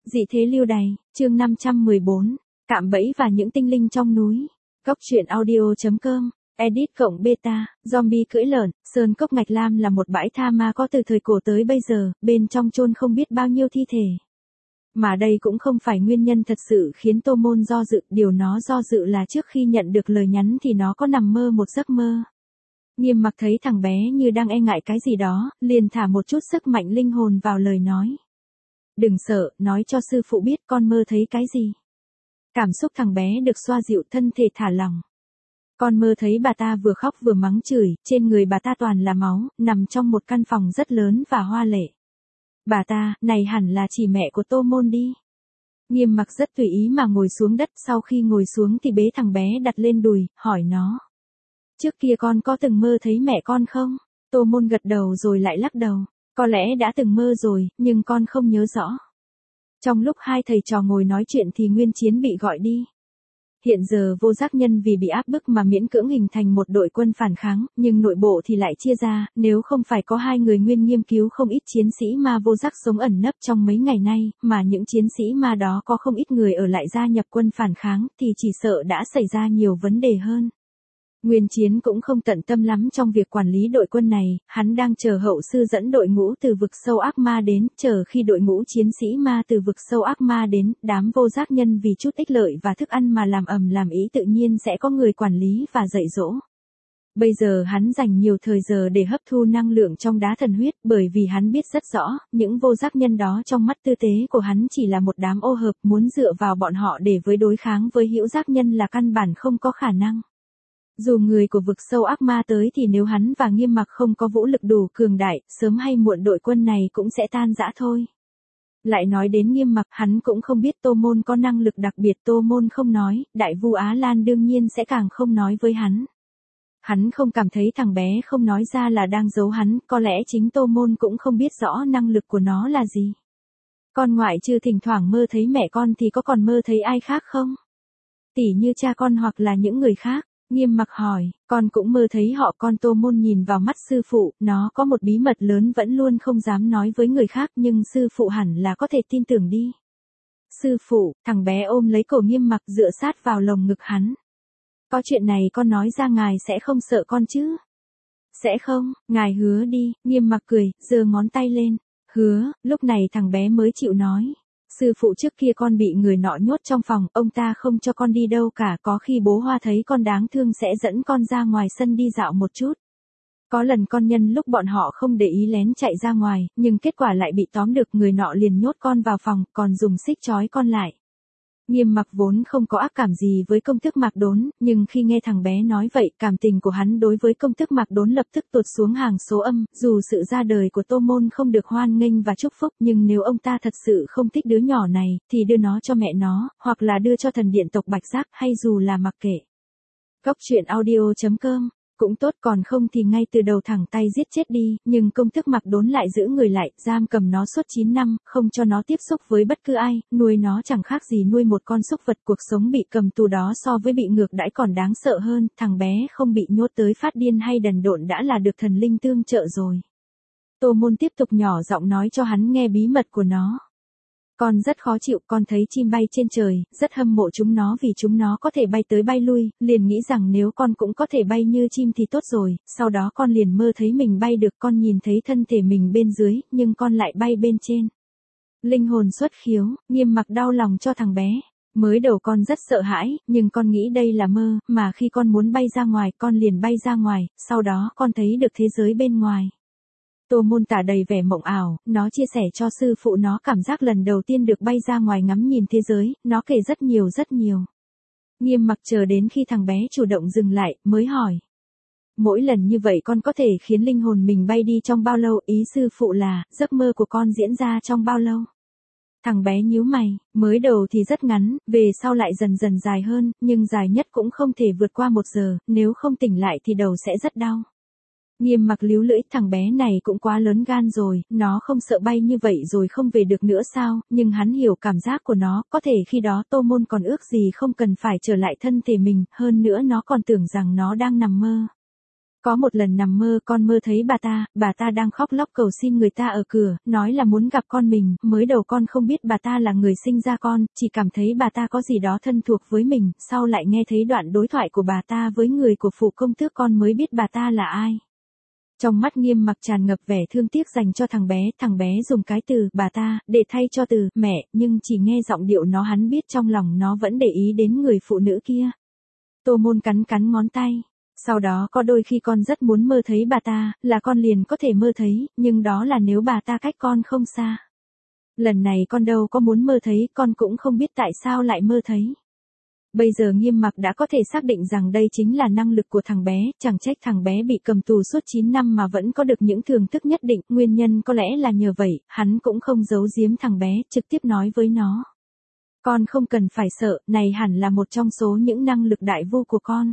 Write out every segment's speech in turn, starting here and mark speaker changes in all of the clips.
Speaker 1: Dị thế lưu đày, chương 514, cạm bẫy và những tinh linh trong núi. Góc truyện audio.com, edit cộng beta, zombie cưỡi lợn, Sơn Cốc Ngạch Lam là một bãi tha ma có từ thời cổ tới bây giờ, bên trong chôn không biết bao nhiêu thi thể. Mà đây cũng không phải nguyên nhân thật sự khiến Tô Môn do dự, điều nó do dự là trước khi nhận được lời nhắn thì nó có nằm mơ một giấc mơ. Nghiêm Mặc thấy thằng bé như đang e ngại cái gì đó, liền thả một chút sức mạnh linh hồn vào lời nói. Đừng sợ, nói cho sư phụ biết con mơ thấy cái gì. Cảm xúc thằng bé được xoa dịu, thân thể thả lỏng. Con mơ thấy bà ta vừa khóc vừa mắng chửi, trên người bà ta toàn là máu, nằm trong một căn phòng rất lớn và hoa lệ. Bà ta, này hẳn là chỉ mẹ của Tô Môn đi. Nghiêm Mặc rất tùy ý mà ngồi xuống đất, sau khi ngồi xuống thì bế thằng bé đặt lên đùi, hỏi nó. Trước kia con có từng mơ thấy mẹ con không? Tô Môn gật đầu rồi lại lắc đầu. Có lẽ đã từng mơ rồi, nhưng con không nhớ rõ. Trong lúc hai thầy trò ngồi nói chuyện thì Nguyên Chiến bị gọi đi. Hiện giờ Vô Giác Nhân vì bị áp bức mà miễn cưỡng hình thành một đội quân phản kháng, nhưng nội bộ thì lại chia ra, nếu không phải có hai người Nguyên Nghiêm cứu không ít chiến sĩ ma Vô Giác sống ẩn nấp trong mấy ngày nay, mà những chiến sĩ ma đó có không ít người ở lại gia nhập quân phản kháng, thì chỉ sợ đã xảy ra nhiều vấn đề hơn. Nguyên Chiến cũng không tận tâm lắm trong việc quản lý đội quân này, hắn đang chờ hậu sư dẫn đội ngũ từ vực sâu ác ma đến, chờ khi đội ngũ chiến sĩ ma từ vực sâu ác ma đến, đám Vô Giác Nhân vì chút ích lợi và thức ăn mà làm ầm làm ý tự nhiên sẽ có người quản lý và dạy dỗ. Bây giờ hắn dành nhiều thời giờ để hấp thu năng lượng trong đá thần huyết, bởi vì hắn biết rất rõ, những Vô Giác Nhân đó trong mắt tư tế của hắn chỉ là một đám ô hợp, muốn dựa vào bọn họ để đối kháng với Hữu Giác Nhân là căn bản không có khả năng. Dù người của vực sâu ác ma tới thì nếu hắn và Nghiêm Mặc không có vũ lực đủ cường đại, sớm hay muộn đội quân này cũng sẽ tan rã thôi. Lại nói đến Nghiêm Mặc, hắn cũng không biết Tô Môn có năng lực đặc biệt, Tô Môn không nói, Đại Vu Á Lan đương nhiên sẽ càng không nói với hắn. Hắn không cảm thấy thằng bé không nói ra là đang giấu hắn, có lẽ chính Tô Môn cũng không biết rõ năng lực của nó là gì. Con ngoại trừ thỉnh thoảng mơ thấy mẹ con thì có còn mơ thấy ai khác không? Tỉ như cha con hoặc là những người khác. Nghiêm Mặc hỏi, con cũng mơ thấy họ con. Tô Môn nhìn vào mắt sư phụ, nó có một bí mật lớn vẫn luôn không dám nói với người khác nhưng sư phụ hẳn là có thể tin tưởng đi. Sư phụ, thằng bé ôm lấy cổ Nghiêm Mặc dựa sát vào lồng ngực hắn. Có chuyện này con nói ra ngài sẽ không sợ con chứ? Sẽ không, ngài hứa đi. Nghiêm Mặc cười, giơ ngón tay lên. Hứa. Lúc này thằng bé mới chịu nói. Sư phụ, trước kia con bị người nọ nhốt trong phòng, ông ta không cho con đi đâu cả, có khi bố Hoa thấy con đáng thương sẽ dẫn con ra ngoài sân đi dạo một chút. Có lần con nhân lúc bọn họ không để ý lén chạy ra ngoài, nhưng kết quả lại bị tóm được, người nọ liền nhốt con vào phòng, còn dùng xích trói con lại. Nghiêm Mặc vốn không có ác cảm gì với công tước Mạc Đốn, nhưng khi nghe thằng bé nói vậy, cảm tình của hắn đối với công tước Mạc Đốn lập tức tụt xuống hàng số âm, dù sự ra đời của Tô Môn không được hoan nghênh và chúc phúc, nhưng nếu ông ta thật sự không thích đứa nhỏ này, thì đưa nó cho mẹ nó, hoặc là đưa cho thần điện tộc Bạch Giác, hay dù là mặc kệ. Góc truyện audio.com cũng tốt, còn không thì ngay từ đầu thẳng tay giết chết đi, nhưng công tước Mạc Đốn lại giữ người lại, giam cầm nó suốt 9 năm, không cho nó tiếp xúc với bất cứ ai, nuôi nó chẳng khác gì nuôi một con súc vật. Cuộc sống bị cầm tù đó so với bị ngược đãi còn đáng sợ hơn, thằng bé không bị nhốt tới phát điên hay đần độn đã là được thần linh tương trợ rồi. Tô Môn tiếp tục nhỏ giọng nói cho hắn nghe bí mật của nó. Con rất khó chịu, con thấy chim bay trên trời, rất hâm mộ chúng nó vì chúng nó có thể bay tới bay lui, liền nghĩ rằng nếu con cũng có thể bay như chim thì tốt rồi, sau đó con liền mơ thấy mình bay được, con nhìn thấy thân thể mình bên dưới, nhưng con lại bay bên trên. Linh hồn xuất khiếu. Nghiêm Mặc đau lòng cho thằng bé. Mới đầu con rất sợ hãi, nhưng con nghĩ đây là mơ, mà khi con muốn bay ra ngoài, con liền bay ra ngoài, sau đó con thấy được thế giới bên ngoài. Tô Môn tả đầy vẻ mộng ảo, nó chia sẻ cho sư phụ nó cảm giác lần đầu tiên được bay ra ngoài ngắm nhìn thế giới, nó kể rất nhiều rất nhiều. Nghiêm Mặc chờ đến khi thằng bé chủ động dừng lại, mới hỏi. Mỗi lần như vậy con có thể khiến linh hồn mình bay đi trong bao lâu? Ý sư phụ là, giấc mơ của con diễn ra trong bao lâu? Thằng bé nhíu mày, mới đầu thì rất ngắn, về sau lại dần dần dài hơn, nhưng dài nhất cũng không thể vượt qua 1 giờ, nếu không tỉnh lại thì đầu sẽ rất đau. Nghiêm Mặc líu lưỡi, thằng bé này cũng quá lớn gan rồi, nó không sợ bay như vậy rồi không về được nữa sao, nhưng hắn hiểu cảm giác của nó, có thể khi đó Tô Môn còn ước gì không cần phải trở lại thân thể mình, hơn nữa nó còn tưởng rằng nó đang nằm mơ. Có một lần nằm mơ con mơ thấy bà ta đang khóc lóc cầu xin người ta ở cửa, nói là muốn gặp con mình, mới đầu con không biết bà ta là người sinh ra con, chỉ cảm thấy bà ta có gì đó thân thuộc với mình, sau lại nghe thấy đoạn đối thoại của bà ta với người của phụ công tước con mới biết bà ta là ai. Trong mắt Nghiêm Mặc tràn ngập vẻ thương tiếc dành cho thằng bé dùng cái từ bà ta để thay cho từ mẹ, nhưng chỉ nghe giọng điệu nó hắn biết trong lòng nó vẫn để ý đến người phụ nữ kia. Tô Môn cắn cắn ngón tay. Sau đó có đôi khi con rất muốn mơ thấy bà ta, là con liền có thể mơ thấy, nhưng đó là nếu bà ta cách con không xa. Lần này con đâu có muốn mơ thấy, con cũng không biết tại sao lại mơ thấy. Bây giờ Nghiêm Mặc đã có thể xác định rằng đây chính là năng lực của thằng bé, chẳng trách thằng bé bị cầm tù suốt 9 năm mà vẫn có được những thưởng thức nhất định, nguyên nhân có lẽ là nhờ vậy, hắn cũng không giấu giếm thằng bé, trực tiếp nói với nó. Con không cần phải sợ, này hẳn là một trong số những năng lực đại vô của con.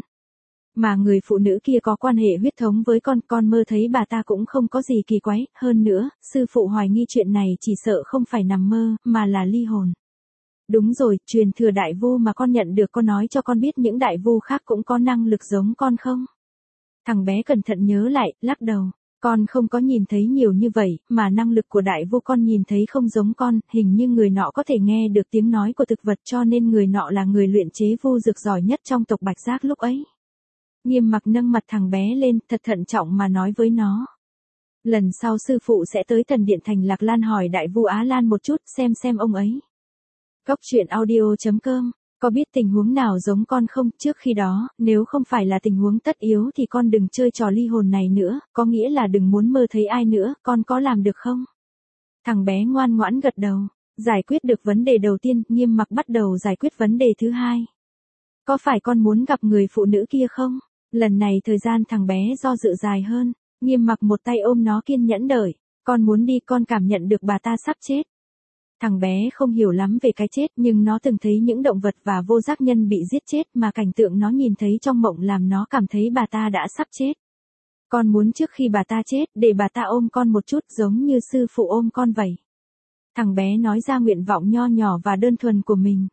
Speaker 1: Mà người phụ nữ kia có quan hệ huyết thống với con mơ thấy bà ta cũng không có gì kỳ quái, hơn nữa, sư phụ hoài nghi chuyện này chỉ sợ không phải nằm mơ, mà là ly hồn. Đúng rồi, truyền thừa đại vu mà con nhận được con nói cho con biết những đại vu khác cũng có năng lực giống con không? Thằng bé cẩn thận nhớ lại, lắc đầu. Con không có nhìn thấy nhiều như vậy, mà năng lực của đại vu con nhìn thấy không giống con, hình như người nọ có thể nghe được tiếng nói của thực vật cho nên người nọ là người luyện chế vu dược giỏi nhất trong tộc Bạch Giác lúc ấy. Nghiêm Mặc nâng mặt thằng bé lên, thật thận trọng mà nói với nó. Lần sau sư phụ sẽ tới Thần Điện Thành Lạc Lan hỏi đại vu Á Lan một chút, xem ông ấy. Cốc truyện audio.com, có biết tình huống nào giống con không? Trước khi đó, nếu không phải là tình huống tất yếu thì con đừng chơi trò ly hồn này nữa, có nghĩa là đừng muốn mơ thấy ai nữa, con có làm được không? Thằng bé ngoan ngoãn gật đầu, giải quyết được vấn đề đầu tiên, Nghiêm Mặc bắt đầu giải quyết vấn đề thứ hai. Có phải con muốn gặp người phụ nữ kia không? Lần này thời gian thằng bé do dự dài hơn, Nghiêm Mặc một tay ôm nó kiên nhẫn đợi, con muốn đi, con cảm nhận được bà ta sắp chết. Thằng bé không hiểu lắm về cái chết nhưng nó từng thấy những động vật và vô giác nhân bị giết chết mà cảnh tượng nó nhìn thấy trong mộng làm nó cảm thấy bà ta đã sắp chết. Con muốn trước khi bà ta chết để bà ta ôm con một chút giống như sư phụ ôm con vậy. Thằng bé nói ra nguyện vọng nho nhỏ và đơn thuần của mình.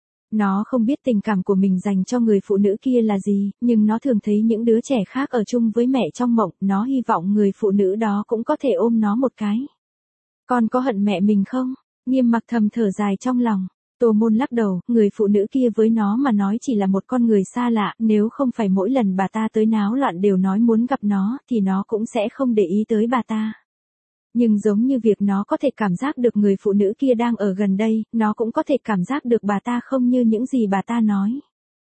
Speaker 1: Nó không biết tình cảm của mình dành cho người phụ nữ kia là gì, nhưng nó thường thấy những đứa trẻ khác ở chung với mẹ trong mộng, nó hy vọng người phụ nữ đó cũng có thể ôm nó một cái. Con có hận mẹ mình không? Nghiêm Mặc thầm thở dài trong lòng. Tô Môn lắc đầu, người phụ nữ kia với nó mà nói chỉ là một con người xa lạ, nếu không phải mỗi lần bà ta tới náo loạn đều nói muốn gặp nó, thì nó cũng sẽ không để ý tới bà ta. Nhưng giống như việc nó có thể cảm giác được người phụ nữ kia đang ở gần đây, nó cũng có thể cảm giác được bà ta không như những gì bà ta nói.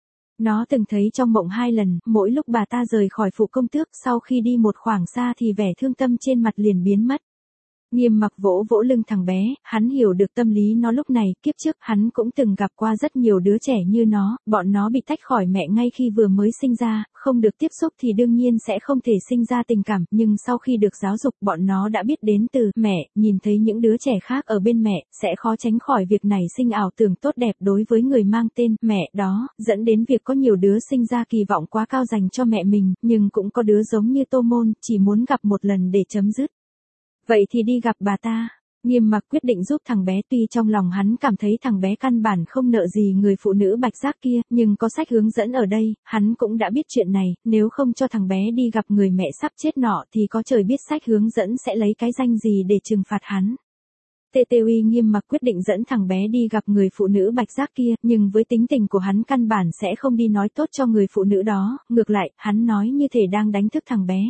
Speaker 1: Nó từng thấy trong mộng 2 lần, mỗi lúc bà ta rời khỏi phụ công tước sau khi đi một khoảng xa thì vẻ thương tâm trên mặt liền biến mất. Nghiêm Mặc vỗ vỗ lưng thằng bé, hắn hiểu được tâm lý nó lúc này, kiếp trước hắn cũng từng gặp qua rất nhiều đứa trẻ như nó, bọn nó bị tách khỏi mẹ ngay khi vừa mới sinh ra, không được tiếp xúc thì đương nhiên sẽ không thể sinh ra tình cảm, nhưng sau khi được giáo dục bọn nó đã biết đến từ mẹ, nhìn thấy những đứa trẻ khác ở bên mẹ, sẽ khó tránh khỏi việc nảy sinh ảo tưởng tốt đẹp đối với người mang tên mẹ đó, dẫn đến việc có nhiều đứa sinh ra kỳ vọng quá cao dành cho mẹ mình, nhưng cũng có đứa giống như Tô Môn, chỉ muốn gặp một lần để chấm dứt. Vậy thì đi gặp bà ta. Nghiêm Mặc quyết định giúp thằng bé, tuy trong lòng hắn cảm thấy thằng bé căn bản không nợ gì người phụ nữ Bạch Giác kia, nhưng có sách hướng dẫn ở đây, hắn cũng đã biết chuyện này, nếu không cho thằng bé đi gặp người mẹ sắp chết nọ thì có trời biết sách hướng dẫn sẽ lấy cái danh gì để trừng phạt hắn. TTUY Nghiêm Mặc quyết định dẫn thằng bé đi gặp người phụ nữ Bạch Giác kia, nhưng với tính tình của hắn căn bản sẽ không đi nói tốt cho người phụ nữ đó, ngược lại, hắn nói như thể đang đánh thức thằng bé.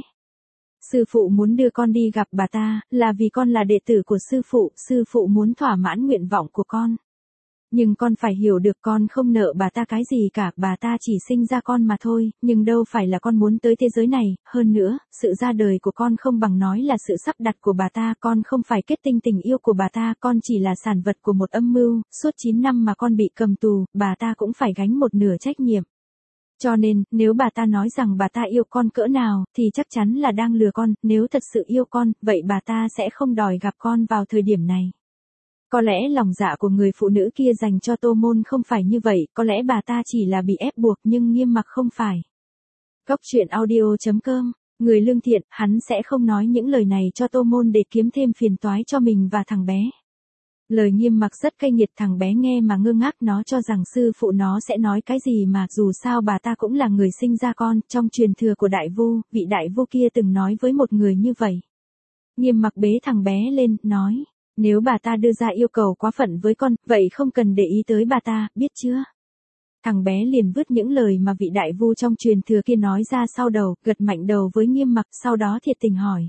Speaker 1: Sư phụ muốn đưa con đi gặp bà ta, là vì con là đệ tử của sư phụ muốn thỏa mãn nguyện vọng của con. Nhưng con phải hiểu được con không nợ bà ta cái gì cả, bà ta chỉ sinh ra con mà thôi, nhưng đâu phải là con muốn tới thế giới này, hơn nữa, sự ra đời của con không bằng nói là sự sắp đặt của bà ta, con không phải kết tinh tình yêu của bà ta, con chỉ là sản vật của một âm mưu, suốt 9 năm mà con bị cầm tù, bà ta cũng phải gánh một nửa trách nhiệm. Cho nên, nếu bà ta nói rằng bà ta yêu con cỡ nào, thì chắc chắn là đang lừa con, nếu thật sự yêu con, vậy bà ta sẽ không đòi gặp con vào thời điểm này. Có lẽ lòng dạ của người phụ nữ kia dành cho Tô Môn không phải như vậy, có lẽ bà ta chỉ là bị ép buộc nhưng Nghiêm Mặc không phải. Cốc truyện audio.com, người lương thiện, hắn sẽ không nói những lời này cho Tô Môn để kiếm thêm phiền toái cho mình và thằng bé. Lời Nghiêm Mặc rất cay nghiệt, thằng bé nghe mà ngơ ngác, nó cho rằng sư phụ nó sẽ nói cái gì mà dù sao bà ta cũng là người sinh ra con, trong truyền thừa của đại vu, vị đại vu kia từng nói với một người như vậy. Nghiêm Mặc bế thằng bé lên, nói, nếu bà ta đưa ra yêu cầu quá phận với con, vậy không cần để ý tới bà ta, biết chưa? Thằng bé liền vứt những lời mà vị đại vu trong truyền thừa kia nói ra sau đầu, gật mạnh đầu với Nghiêm Mặc, sau đó thiệt tình hỏi.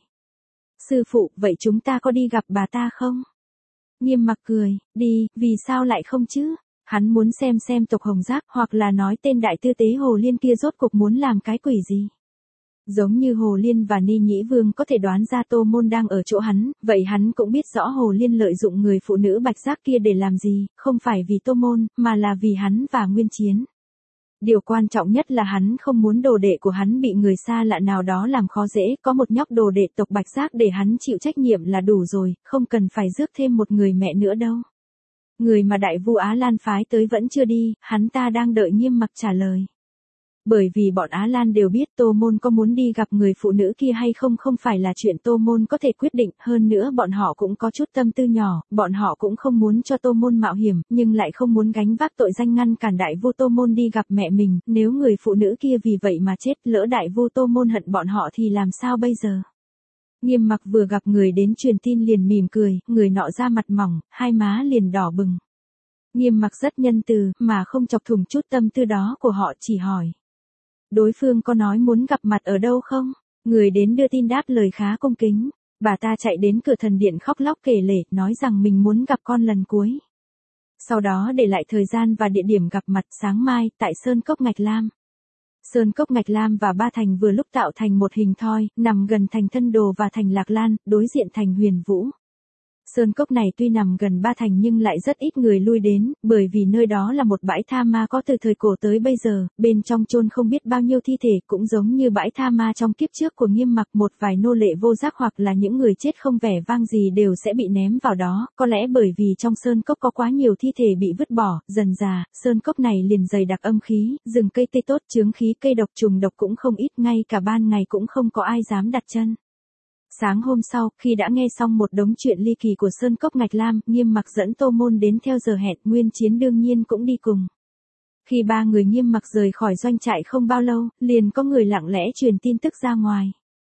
Speaker 1: Sư phụ, vậy chúng ta có đi gặp bà ta không? Nghiêm Mặc cười, đi, vì sao lại không chứ? Hắn muốn xem tộc Hồng Giác, hoặc là nói tên đại tư tế Hồ Liên kia rốt cuộc muốn làm cái quỷ gì. Giống như Hồ Liên và Ni Nhĩ Vương có thể đoán ra Tô Môn đang ở chỗ hắn, vậy hắn cũng biết rõ Hồ Liên lợi dụng người phụ nữ bạch giác kia để làm gì, không phải vì Tô Môn, mà là vì hắn và Nguyên Chiến. Điều quan trọng nhất là hắn không muốn đồ đệ của hắn bị người xa lạ nào đó làm khó dễ, có một nhóc đồ đệ tộc bạch giác để hắn chịu trách nhiệm là đủ rồi, không cần phải rước thêm một người mẹ nữa đâu. Người mà đại vu Á Lan phái tới vẫn chưa đi, hắn ta đang đợi Nghiêm Mặc trả lời. Bởi vì bọn Á Lan đều biết Tô Môn có muốn đi gặp người phụ nữ kia hay không không phải là chuyện Tô Môn có thể quyết định, hơn nữa bọn họ cũng có chút tâm tư nhỏ, bọn họ cũng không muốn cho Tô Môn mạo hiểm, nhưng lại không muốn gánh vác tội danh ngăn cản đại vu Tô Môn đi gặp mẹ mình, nếu người phụ nữ kia vì vậy mà chết, lỡ đại vu Tô Môn hận bọn họ thì làm sao bây giờ? Nghiêm Mặc vừa gặp người đến truyền tin liền mỉm cười, người nọ da mặt mỏng, hai má liền đỏ bừng. Nghiêm Mặc rất nhân từ, mà không chọc thủng chút tâm tư đó của họ, chỉ hỏi. Đối phương có nói muốn gặp mặt ở đâu không? Người đến đưa tin đáp lời khá cung kính. Bà ta chạy đến cửa thần điện khóc lóc kể lể, nói rằng mình muốn gặp con lần cuối. Sau đó để lại thời gian và địa điểm gặp mặt sáng mai, tại Sơn Cốc Ngạch Lam. Sơn Cốc Ngạch Lam và Ba Thành vừa lúc tạo thành một hình thoi, nằm gần thành Thân Đồ và thành Lạc Lan, đối diện thành Huyền Vũ. Sơn Cốc này tuy nằm gần Ba Thành nhưng lại rất ít người lui đến, bởi vì nơi đó là một bãi tha ma có từ thời cổ tới bây giờ, bên trong chôn không biết bao nhiêu thi thể, cũng giống như bãi tha ma trong kiếp trước của Nghiêm Mặc, một vài nô lệ vô giác hoặc là những người chết không vẻ vang gì đều sẽ bị ném vào đó, có lẽ bởi vì trong Sơn Cốc có quá nhiều thi thể bị vứt bỏ, dần dà, Sơn Cốc này liền dày đặc âm khí, rừng cây tươi tốt, chướng khí, cây độc trùng độc cũng không ít, ngay cả ban ngày cũng không có ai dám đặt chân. Sáng hôm sau, khi đã nghe xong một đống chuyện ly kỳ của Sơn Cốc Ngạch Lam, Nghiêm Mặc dẫn Tô Môn đến theo giờ hẹn, Nguyên Chiến đương nhiên cũng đi cùng. Khi ba người Nghiêm Mặc rời khỏi doanh trại không bao lâu, liền có người lặng lẽ truyền tin tức ra ngoài.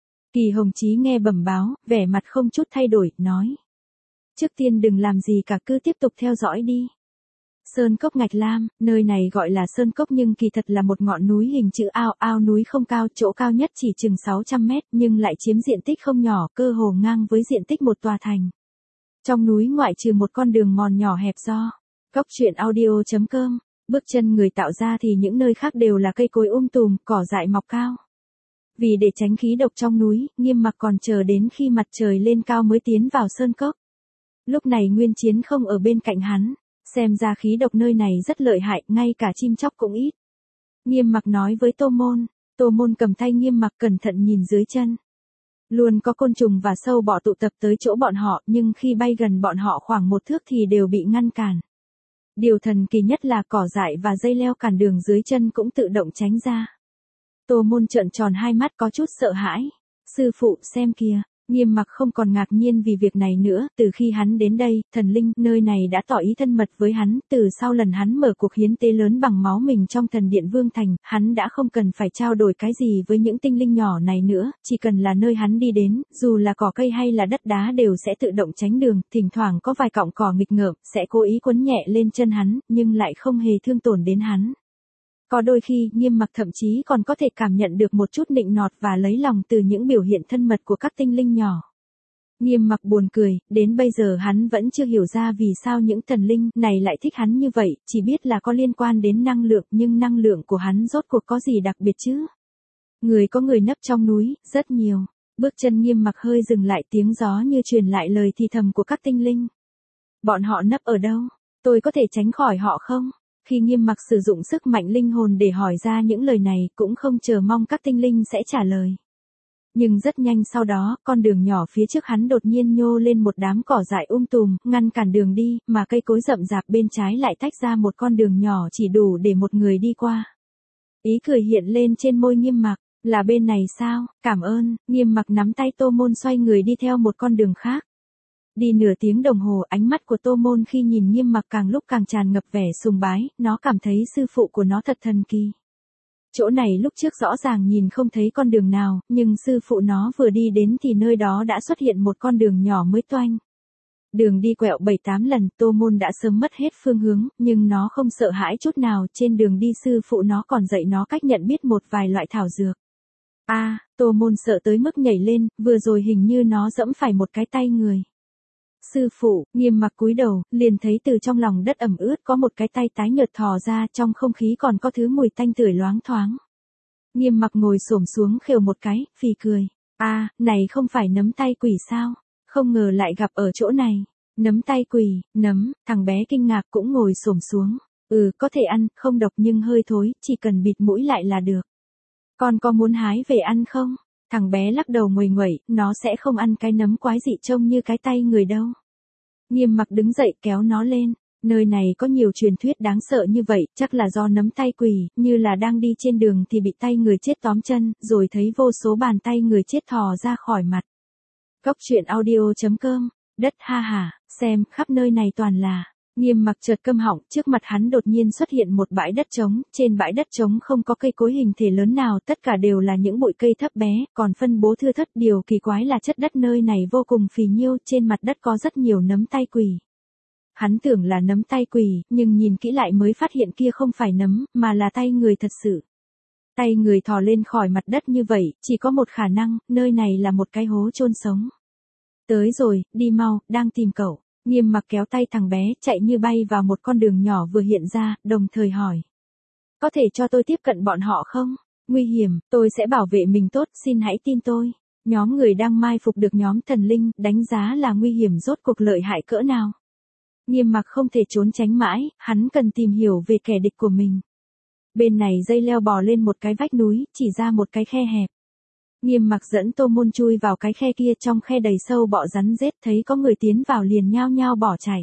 Speaker 1: Kỳ Hồng Chí nghe bẩm báo, vẻ mặt không chút thay đổi, nói. Trước tiên đừng làm gì cả, cứ tiếp tục theo dõi đi. Sơn Cốc Ngạch Lam, nơi này gọi là Sơn Cốc nhưng kỳ thật là một ngọn núi hình chữ ao, ao núi không cao, chỗ cao nhất chỉ chừng 600 mét, nhưng lại chiếm diện tích không nhỏ, cơ hồ ngang với diện tích một tòa thành. Trong núi ngoại trừ một con đường mòn nhỏ hẹp do Cốc.audio.com, bước chân người tạo ra thì những nơi khác đều là cây cối tùm, cỏ dại mọc cao. Vì để tránh khí độc trong núi, Nghiêm Mặc còn chờ đến khi mặt trời lên cao mới tiến vào Sơn Cốc. Lúc này Nguyên Chiến không ở bên cạnh hắn. Xem ra khí độc nơi này rất lợi hại, ngay cả chim chóc cũng ít. Nghiêm Mặc nói với Tô Môn cầm tay Nghiêm Mặc cẩn thận nhìn dưới chân. Luôn có côn trùng và sâu bọ tụ tập tới chỗ bọn họ, nhưng khi bay gần bọn họ khoảng 1 thước thì đều bị ngăn cản. Điều thần kỳ nhất là cỏ dại và dây leo cản đường dưới chân cũng tự động tránh ra. Tô Môn trợn tròn hai mắt có chút sợ hãi. Sư phụ, xem kìa. Nghiêm Mặc không còn ngạc nhiên vì việc này nữa, từ khi hắn đến đây, thần linh nơi này đã tỏ ý thân mật với hắn, từ sau lần hắn mở cuộc hiến tế lớn bằng máu mình trong thần điện Vương Thành, hắn đã không cần phải trao đổi cái gì với những tinh linh nhỏ này nữa, chỉ cần là nơi hắn đi đến, dù là cỏ cây hay là đất đá đều sẽ tự động tránh đường, thỉnh thoảng có vài cọng cỏ nghịch ngợm, sẽ cố ý quấn nhẹ lên chân hắn, nhưng lại không hề thương tổn đến hắn. Có đôi khi, Nghiêm Mặc thậm chí còn có thể cảm nhận được một chút nịnh nọt và lấy lòng từ những biểu hiện thân mật của các tinh linh nhỏ. Nghiêm Mặc buồn cười, đến bây giờ hắn vẫn chưa hiểu ra vì sao những thần linh này lại thích hắn như vậy, chỉ biết là có liên quan đến năng lượng, nhưng năng lượng của hắn rốt cuộc có gì đặc biệt chứ? Có người nấp trong núi, rất nhiều. Bước chân Nghiêm Mặc hơi dừng lại, tiếng gió như truyền lại lời thì thầm của các tinh linh. Bọn họ nấp ở đâu? Tôi có thể tránh khỏi họ không? Khi Nghiêm Mặc sử dụng sức mạnh linh hồn để hỏi ra những lời này, cũng không chờ mong các tinh linh sẽ trả lời. Nhưng rất nhanh sau đó, con đường nhỏ phía trước hắn đột nhiên nhô lên một đám cỏ dại tùm, ngăn cản đường đi, mà cây cối rậm rạp bên trái lại tách ra một con đường nhỏ chỉ đủ để một người đi qua. Ý cười hiện lên trên môi Nghiêm Mặc, là bên này sao, cảm ơn. Nghiêm Mặc nắm tay Tô Môn xoay người đi theo một con đường khác. Đi nửa tiếng đồng hồ, ánh mắt của Tô Môn khi nhìn Nghiêm Mặc càng lúc càng tràn ngập vẻ sùng bái, nó cảm thấy sư phụ của nó thật thần kỳ. Chỗ này lúc trước rõ ràng nhìn không thấy con đường nào, nhưng sư phụ nó vừa đi đến thì nơi đó đã xuất hiện một con đường nhỏ mới toanh. Đường đi quẹo 7-8 lần, Tô Môn đã sớm mất hết phương hướng, nhưng nó không sợ hãi chút nào, trên đường đi sư phụ nó còn dạy nó cách nhận biết một vài loại thảo dược. Tô Môn sợ tới mức nhảy lên, vừa rồi hình như nó giẫm phải một cái tay người. Sư phụ, Nghiêm Mặc cúi đầu, liền thấy từ trong lòng đất ẩm ướt có một cái tay tái nhợt thò ra, trong không khí còn có thứ mùi tanh tưởi loáng thoáng. Nghiêm Mặc ngồi xổm xuống khều một cái, phì cười. Này không phải nấm tay quỷ sao? Không ngờ lại gặp ở chỗ này. Nấm tay quỷ, thằng bé kinh ngạc cũng ngồi xổm xuống. Có thể ăn, không độc nhưng hơi thối, chỉ cần bịt mũi lại là được. Con có muốn hái về ăn không? Thằng bé lắc đầu nguầy nguẩy, nó sẽ không ăn cái nấm quái dị trông như cái tay người đâu. Nghiêm Mặc đứng dậy kéo nó lên. Nơi này có nhiều truyền thuyết đáng sợ như vậy, chắc là do nấm tay quỷ, như là đang đi trên đường thì bị tay người chết tóm chân, rồi thấy vô số bàn tay người chết thò ra khỏi mặt. Cốc truyện audio.com, đất ha hả, xem, khắp nơi này toàn là. Nghiêm Mặc chợt câm họng, trước mặt hắn đột nhiên xuất hiện một bãi đất trống, trên bãi đất trống không có cây cối hình thể lớn nào, tất cả đều là những bụi cây thấp bé, còn phân bố thưa thớt, điều kỳ quái là chất đất nơi này vô cùng phì nhiêu, trên mặt đất có rất nhiều nấm tay quỷ. Hắn tưởng là nấm tay quỷ, nhưng nhìn kỹ lại mới phát hiện kia không phải nấm, mà là tay người thật sự. Tay người thò lên khỏi mặt đất như vậy, chỉ có một khả năng, nơi này là một cái hố chôn sống. Tới rồi, đi mau, đang tìm cậu. Nghiêm Mặc kéo tay thằng bé, chạy như bay vào một con đường nhỏ vừa hiện ra, đồng thời hỏi. Có thể cho tôi tiếp cận bọn họ không? Nguy hiểm, tôi sẽ bảo vệ mình tốt, xin hãy tin tôi. Nhóm người đang mai phục được nhóm thần linh, đánh giá là nguy hiểm rốt cuộc lợi hại cỡ nào. Nghiêm Mặc không thể trốn tránh mãi, hắn cần tìm hiểu về kẻ địch của mình. Bên này dây leo bò lên một cái vách núi, chỉ ra một cái khe hẹp. Nghiêm Mặc dẫn Tô Môn chui vào cái khe kia, trong khe đầy sâu bọ rắn rết, thấy có người tiến vào liền nhao nhao bỏ chạy.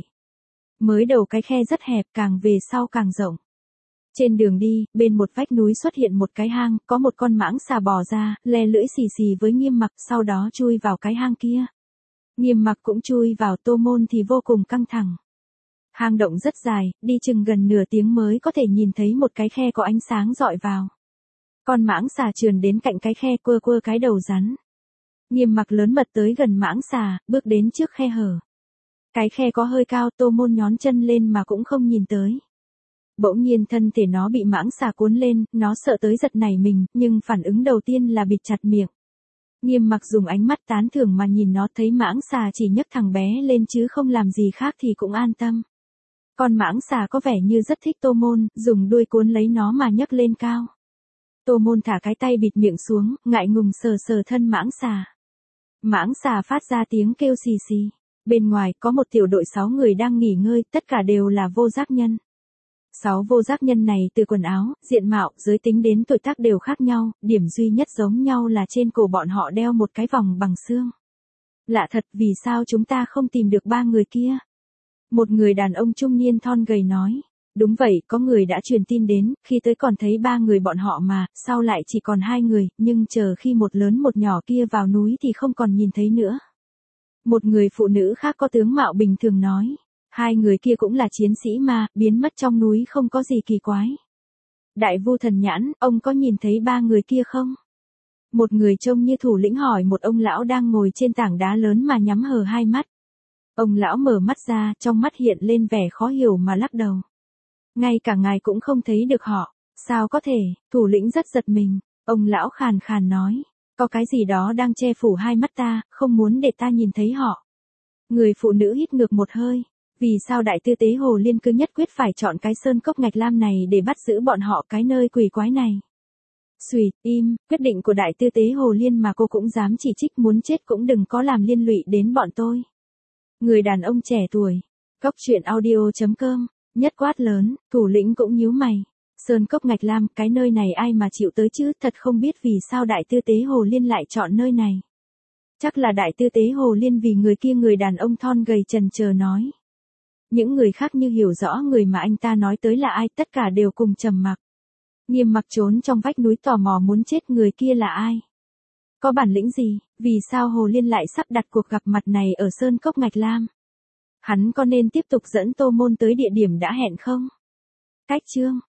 Speaker 1: Mới đầu cái khe rất hẹp, càng về sau càng rộng. Trên đường đi, bên một vách núi xuất hiện một cái hang, có một con mãng xà bò ra, le lưỡi xì xì với Nghiêm Mặc, sau đó chui vào cái hang kia. Nghiêm Mặc cũng chui vào, Tô Môn thì vô cùng căng thẳng. Hang động rất dài, đi chừng gần nửa tiếng mới có thể nhìn thấy một cái khe có ánh sáng rọi vào. Con mãng xà trườn đến cạnh cái khe, quơ quơ cái đầu rắn. Nghiêm Mặc lớn mật tới gần mãng xà, bước đến trước khe hở. Cái khe có hơi cao, Tô Môn nhón chân lên mà cũng không nhìn tới. Bỗng nhiên thân thể nó bị mãng xà cuốn lên, nó sợ tới giật nảy mình, nhưng phản ứng đầu tiên là bịt chặt miệng. Nghiêm Mặc dùng ánh mắt tán thưởng mà nhìn nó, thấy mãng xà chỉ nhấc thằng bé lên chứ không làm gì khác thì cũng an tâm. Con mãng xà có vẻ như rất thích Tô Môn, dùng đuôi cuốn lấy nó mà nhấc lên cao. Tô Môn thả cái tay bịt miệng xuống, ngại ngùng sờ sờ thân mãng xà. Mãng xà phát ra tiếng kêu xì xì. Bên ngoài có một tiểu đội 6 người đang nghỉ ngơi, tất cả đều là vô giác nhân. 6 vô giác nhân này từ quần áo, diện mạo, giới tính đến tuổi tác đều khác nhau, điểm duy nhất giống nhau là trên cổ bọn họ đeo một cái vòng bằng xương. Lạ thật, vì sao chúng ta không tìm được 3 người kia? Một người đàn ông trung niên thon gầy nói. Đúng vậy, có người đã truyền tin đến, khi tới còn thấy 3 người bọn họ mà, sau lại chỉ còn 2 người, nhưng chờ khi một lớn một nhỏ kia vào núi thì không còn nhìn thấy nữa. Một người phụ nữ khác có tướng mạo bình thường nói. 2 người kia cũng là chiến sĩ mà, biến mất trong núi không có gì kỳ quái. Đại Vu Thần Nhãn, ông có nhìn thấy 3 người kia không? Một người trông như thủ lĩnh hỏi một ông lão đang ngồi trên tảng đá lớn mà nhắm hờ 2 mắt. Ông lão mở mắt ra, trong mắt hiện lên vẻ khó hiểu mà lắc đầu. Ngay cả ngài cũng không thấy được họ. Sao có thể? Thủ lĩnh rất giật mình. Ông lão khàn khàn nói. Có cái gì đó đang che phủ 2 mắt ta, không muốn để ta nhìn thấy họ. Người phụ nữ hít ngược một hơi. Vì sao đại tư tế Hồ Liên cứ nhất quyết phải chọn cái sơn cốc Ngạch Lam này để bắt giữ bọn họ cái nơi quỷ quái này? Xùi, im, quyết định của đại tư tế Hồ Liên mà cô cũng dám chỉ trích, muốn chết cũng đừng có làm liên lụy đến bọn tôi. Người đàn ông trẻ tuổi. Cốc truyện audio.com. Nhất quát lớn, thủ lĩnh cũng nhíu mày. Sơn cốc Ngạch Lam, cái nơi này ai mà chịu tới chứ, thật không biết vì sao đại tư tế Hồ Liên lại chọn nơi này. Chắc là đại tư tế Hồ Liên vì người kia, người đàn ông thon gầy chần chờ nói. Những người khác như hiểu rõ người mà anh ta nói tới là ai, tất cả đều cùng trầm mặc. Nghiêm Mặc trốn trong vách núi tò mò muốn chết, người kia là ai? Có bản lĩnh gì, vì sao Hồ Liên lại sắp đặt cuộc gặp mặt này ở Sơn Cốc Ngạch Lam? Hắn có nên tiếp tục dẫn Tô Môn tới địa điểm đã hẹn không? Cách chương